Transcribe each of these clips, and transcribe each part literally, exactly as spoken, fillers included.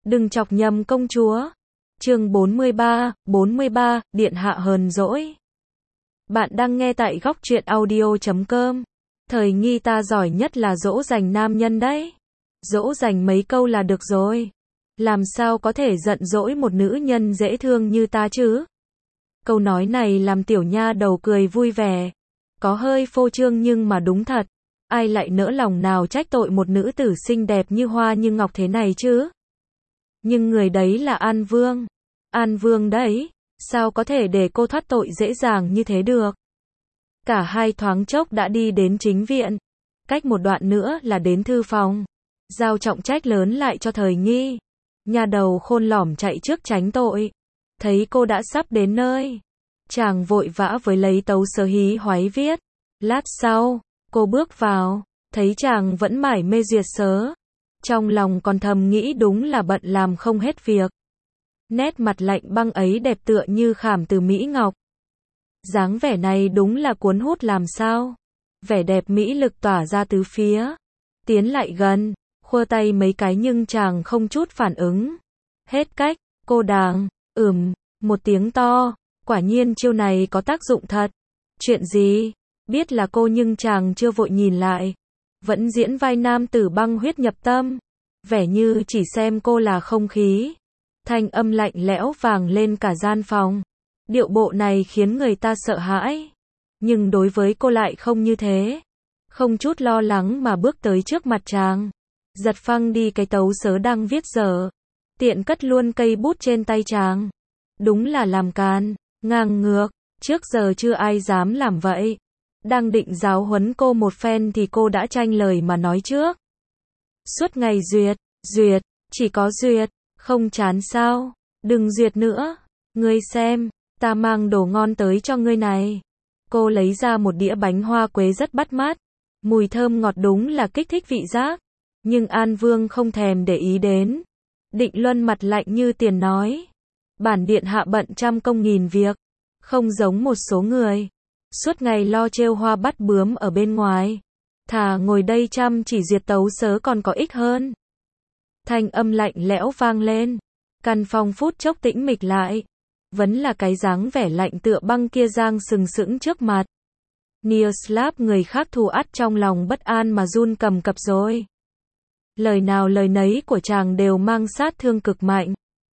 Đừng chọc nhầm công chúa. Chương bốn mươi ba, bốn mươi ba, điện hạ hờn dỗi. Bạn đang nghe tại góc truyện audio chấm com. Thời nghi ta giỏi nhất là dỗ dành nam nhân đấy. Dỗ dành mấy câu là được rồi. Làm sao có thể giận dỗi một nữ nhân dễ thương như ta chứ? Câu nói này làm tiểu nha đầu cười vui vẻ. Có hơi phô trương nhưng mà đúng thật. Ai lại nỡ lòng nào trách tội một nữ tử xinh đẹp như hoa như ngọc thế này chứ? Nhưng người đấy là An Vương. An Vương đấy, sao có thể để cô thoát tội dễ dàng như thế được? Cả hai thoáng chốc đã đi đến chính viện. Cách một đoạn nữa là đến thư phòng. Giao trọng trách lớn lại cho thời nghi. Nhà đầu khôn lỏm chạy trước tránh tội. Thấy cô đã sắp đến nơi. Chàng vội vã với lấy tấu sớ hí hoáy viết. Lát sau, cô bước vào. Thấy chàng vẫn mải mê duyệt sớ. Trong lòng còn thầm nghĩ đúng là bận làm không hết việc. Nét mặt lạnh băng ấy đẹp tựa như khảm từ Mỹ Ngọc. Dáng vẻ này đúng là cuốn hút làm sao. Vẻ đẹp mỹ lực tỏa ra tứ phía. Tiến lại gần, khua tay mấy cái nhưng chàng không chút phản ứng. Hết cách, cô đàng, ừm, một tiếng to. Quả nhiên chiêu này có tác dụng thật. Chuyện gì? Biết là cô nhưng chàng chưa vội nhìn lại. Vẫn diễn vai nam tử băng huyết nhập tâm. Vẻ như chỉ xem cô là không khí. Thanh âm lạnh lẽo vang lên cả gian phòng. Điệu bộ này khiến người ta sợ hãi. Nhưng đối với cô lại không như thế. Không chút lo lắng mà bước tới trước mặt chàng. Giật phăng đi cái tấu sớ đang viết dở. Tiện cất luôn cây bút trên tay chàng. Đúng là làm càn, ngang ngược. Trước giờ chưa ai dám làm vậy. Đang định giáo huấn cô một phen thì cô đã tranh lời mà nói trước. Suốt ngày duyệt, duyệt, chỉ có duyệt, không chán sao? Đừng duyệt nữa. Ngươi xem, ta mang đồ ngon tới cho ngươi này. Cô lấy ra một đĩa bánh hoa quế rất bắt mắt. Mùi thơm ngọt đúng là kích thích vị giác. Nhưng An Vương không thèm để ý đến. Định Luân mặt lạnh như tiền nói. Bản điện hạ bận trăm công nghìn việc. Không giống một số người. Suốt ngày lo trêu hoa bắt bướm ở bên ngoài. Thà ngồi đây chăm chỉ duyệt tấu sớ còn có ích hơn. Thanh âm lạnh lẽo vang lên. Căn phòng phút chốc tĩnh mịch lại. Vẫn là cái dáng vẻ lạnh tựa băng kia giang sừng sững trước mặt. Neoslap người khác thù ắt trong lòng bất an mà run cầm cập rồi. Lời nào lời nấy của chàng đều mang sát thương cực mạnh.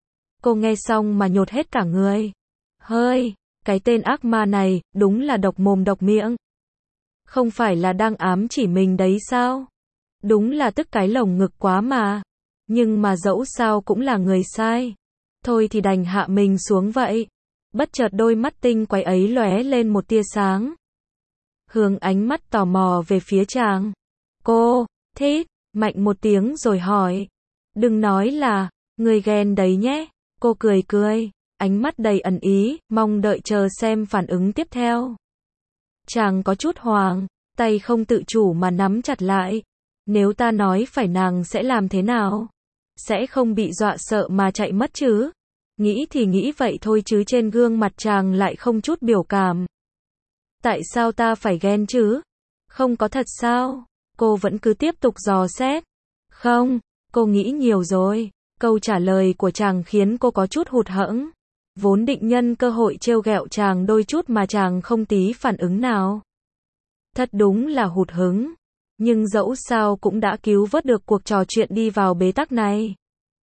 Cô nghe xong mà nhột hết cả người. Hơi, cái tên ác ma này, đúng là độc mồm độc miệng. Không phải là đang ám chỉ mình đấy sao? Đúng là tức cái lồng ngực quá mà. Nhưng mà dẫu sao cũng là người sai. Thôi thì đành hạ mình xuống vậy. Bất chợt đôi mắt tinh quái ấy lóe lên một tia sáng. Hướng ánh mắt tò mò về phía chàng. Cô, thích, mạnh một tiếng rồi hỏi. Đừng nói là, người ghen đấy nhé. Cô cười cười, ánh mắt đầy ẩn ý, mong đợi chờ xem phản ứng tiếp theo. Chàng có chút hoảng, tay không tự chủ mà nắm chặt lại. Nếu ta nói phải nàng sẽ làm thế nào? Sẽ không bị dọa sợ mà chạy mất chứ? Nghĩ thì nghĩ vậy thôi chứ trên gương mặt chàng lại không chút biểu cảm. Tại sao ta phải ghen chứ? Không có thật sao? Cô vẫn cứ tiếp tục dò xét. Không, cô nghĩ nhiều rồi. Câu trả lời của chàng khiến cô có chút hụt hẫng. Vốn định nhân cơ hội trêu ghẹo chàng đôi chút mà chàng không tí phản ứng nào. Thật đúng là hụt hứng. Nhưng dẫu sao cũng đã cứu vớt được cuộc trò chuyện đi vào bế tắc này.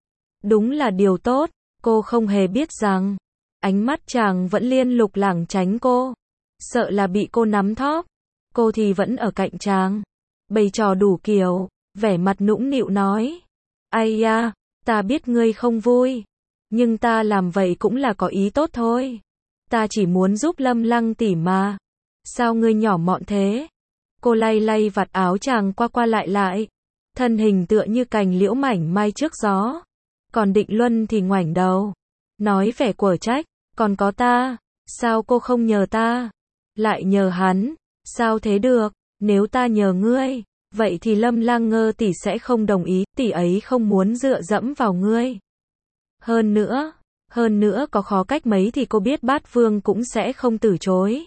Đúng là điều tốt. Cô không hề biết rằng ánh mắt chàng vẫn liên lục lảng tránh cô. Sợ là bị cô nắm thóp. Cô thì vẫn ở cạnh chàng. Bày trò đủ kiểu. Vẻ mặt nũng nịu nói. Ai da, ta biết ngươi không vui. Nhưng ta làm vậy cũng là có ý tốt thôi. Ta chỉ muốn giúp Lâm Lăng tỷ mà. Sao ngươi nhỏ mọn thế? Cô lay lay vạt áo chàng qua qua lại lại. Thân hình tựa như cành liễu mảnh mai trước gió. Còn Định Luân thì ngoảnh đầu. Nói vẻ quở trách. Còn có ta. Sao cô không nhờ ta? Lại nhờ hắn. Sao thế được? Nếu ta nhờ ngươi. Vậy thì Lâm Lang Ngơ tỷ sẽ không đồng ý. Tỷ ấy không muốn dựa dẫm vào ngươi. Hơn nữa. Hơn nữa có khó cách mấy thì cô biết Bát Vương cũng sẽ không từ chối.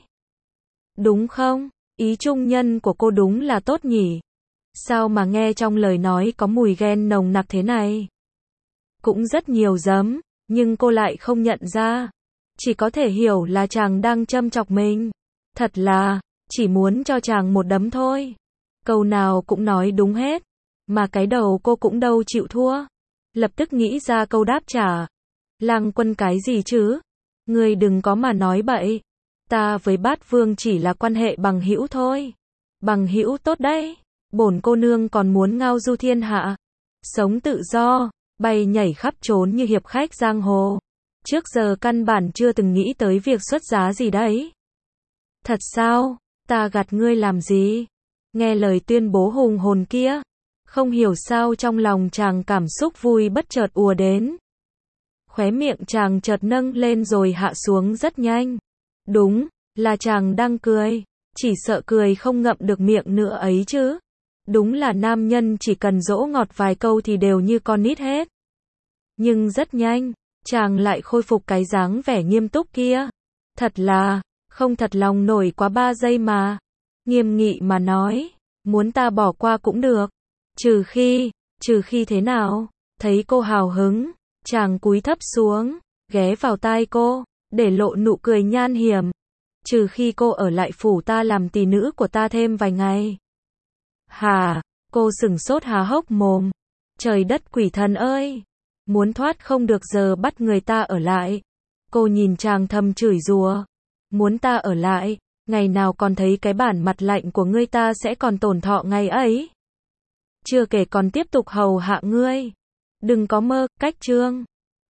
Đúng không? Ý trung nhân của cô đúng là tốt nhỉ? Sao mà nghe trong lời nói có mùi ghen nồng nặc thế này? cũng rất nhiều giấm, nhưng cô lại không nhận ra. Chỉ có thể hiểu là chàng đang châm chọc mình. Thật là, chỉ muốn cho chàng một đấm thôi. Câu nào cũng nói đúng hết. Mà cái đầu cô cũng đâu chịu thua. Lập tức nghĩ ra câu đáp trả. Lang Quân cái gì chứ? Ngươi đừng có mà nói bậy. Ta với Bát Vương chỉ là quan hệ bằng hữu thôi. Bằng hữu tốt đấy. Bổn cô nương còn muốn ngao du thiên hạ. Sống tự do, bay nhảy khắp trốn như hiệp khách giang hồ. Trước giờ căn bản chưa từng nghĩ tới việc xuất giá gì đấy. Thật sao? Ta gạt ngươi làm gì? Nghe lời tuyên bố hùng hồn kia. Không hiểu sao trong lòng chàng cảm xúc vui bất chợt ùa đến. Khóe miệng chàng chợt nâng lên rồi hạ xuống rất nhanh. Đúng, là chàng đang cười. Chỉ sợ cười không ngậm được miệng nữa ấy chứ. Đúng là nam nhân chỉ cần dỗ ngọt vài câu thì đều như con nít hết. Nhưng rất nhanh, chàng lại khôi phục cái dáng vẻ nghiêm túc kia. Thật là, không thật lòng nổi quá ba giây mà. Nghiêm nghị mà nói, muốn ta bỏ qua cũng được. Trừ khi, trừ khi thế nào? Thấy cô hào hứng, chàng cúi thấp xuống, ghé vào tai cô, để lộ nụ cười nhan hiểm. Trừ khi cô ở lại phủ ta làm tỳ nữ của ta thêm vài ngày. Hả? Cô sửng sốt há hốc mồm. Trời đất quỷ thần ơi! Muốn thoát không được giờ bắt người ta ở lại. Cô nhìn chàng thầm chửi rủa. Muốn ta ở lại, ngày nào còn thấy cái bản mặt lạnh của ngươi ta sẽ còn tổn thọ ngày ấy. Chưa kể còn tiếp tục hầu hạ ngươi. Đừng có mơ, cách chương.